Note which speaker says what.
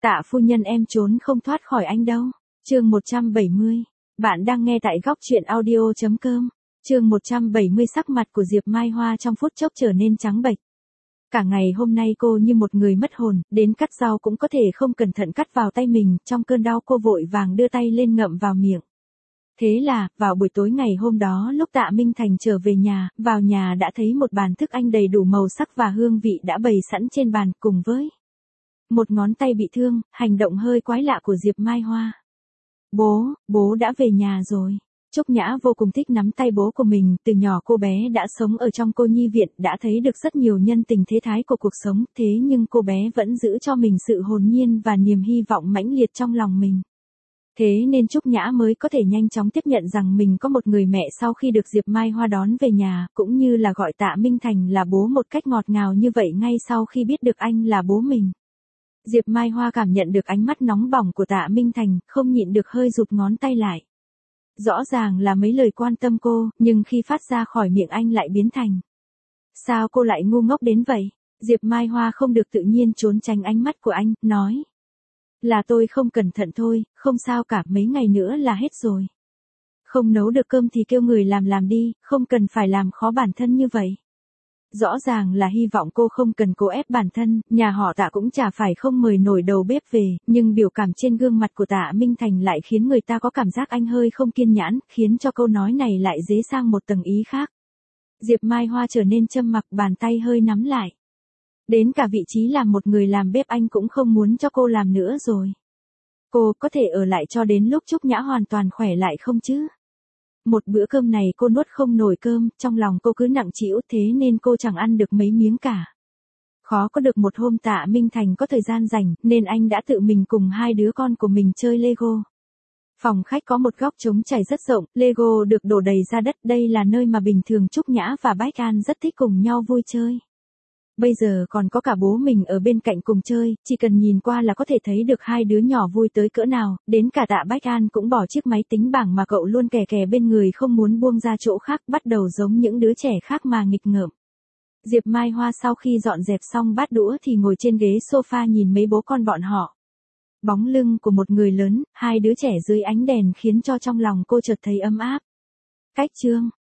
Speaker 1: Tạ phu nhân em trốn không thoát khỏi anh đâu. Chương 170. Bạn đang nghe tại góc truyện audio.com. Chương 170. Sắc mặt của Diệp Mai Hoa trong phút chốc trở nên trắng bệch. Cả ngày hôm nay cô như một người mất hồn, đến cắt rau cũng có thể không cẩn thận cắt vào tay mình, trong cơn đau cô vội vàng đưa tay lên ngậm vào miệng. Thế là, vào buổi tối ngày hôm đó lúc Tạ Minh Thành trở về nhà, vào nhà đã thấy một bàn thức ăn đầy đủ màu sắc và hương vị đã bày sẵn trên bàn cùng với một ngón tay bị thương, hành động hơi quái lạ của Diệp Mai Hoa. Bố đã về nhà rồi. Trúc Nhã vô cùng thích nắm tay bố của mình, từ nhỏ cô bé đã sống ở trong cô nhi viện, đã thấy được rất nhiều nhân tình thế thái của cuộc sống, thế nhưng cô bé vẫn giữ cho mình sự hồn nhiên và niềm hy vọng mãnh liệt trong lòng mình. Thế nên Trúc Nhã mới có thể nhanh chóng tiếp nhận rằng mình có một người mẹ sau khi được Diệp Mai Hoa đón về nhà, cũng như là gọi Tạ Minh Thành là bố một cách ngọt ngào như vậy ngay sau khi biết được anh là bố mình. Diệp Mai Hoa cảm nhận được ánh mắt nóng bỏng của Tạ Minh Thành, không nhịn được hơi rụt ngón tay lại. Rõ ràng là mấy lời quan tâm cô, nhưng khi phát ra khỏi miệng anh lại biến thành: sao cô lại ngu ngốc đến vậy? Diệp Mai Hoa không được tự nhiên trốn tránh ánh mắt của anh, nói: là tôi không cẩn thận thôi, không sao cả, mấy ngày nữa là hết rồi. Không nấu được cơm thì kêu người làm đi, không cần phải làm khó bản thân như vậy. Rõ ràng là hy vọng cô không cần cố ép bản thân, nhà họ Tạ cũng chả phải không mời nổi đầu bếp về, nhưng biểu cảm trên gương mặt của Tạ Minh Thành lại khiến người ta có cảm giác anh hơi không kiên nhẫn, khiến cho câu nói này lại dễ sang một tầng ý khác. Diệp Mai Hoa trở nên châm mặc, bàn tay hơi nắm lại. Đến cả vị trí làm một người làm bếp anh cũng không muốn cho cô làm nữa rồi. Cô có thể ở lại cho đến lúc Trúc Nhã hoàn toàn khỏe lại không chứ? Một bữa cơm này cô nuốt không nổi cơm, trong lòng cô cứ nặng trĩu, thế nên cô chẳng ăn được mấy miếng cả. Khó có được một hôm Tạ Minh Thành có thời gian rảnh, nên anh đã tự mình cùng hai đứa con của mình chơi Lego. Phòng khách có một góc trống trải rất rộng, Lego được đổ đầy ra đất, đây là nơi mà bình thường Trúc Nhã và Bách An rất thích cùng nhau vui chơi. Bây giờ còn có cả bố mình ở bên cạnh cùng chơi, chỉ cần nhìn qua là có thể thấy được hai đứa nhỏ vui tới cỡ nào, đến cả Tạ Bách An cũng bỏ chiếc máy tính bảng mà cậu luôn kè kè bên người không muốn buông ra chỗ khác, bắt đầu giống những đứa trẻ khác mà nghịch ngợm. Diệp Mai Hoa sau khi dọn dẹp xong bát đũa thì ngồi trên ghế sofa nhìn mấy bố con bọn họ. Bóng lưng của một người lớn, hai đứa trẻ dưới ánh đèn khiến cho trong lòng cô chợt thấy ấm áp. Cách chương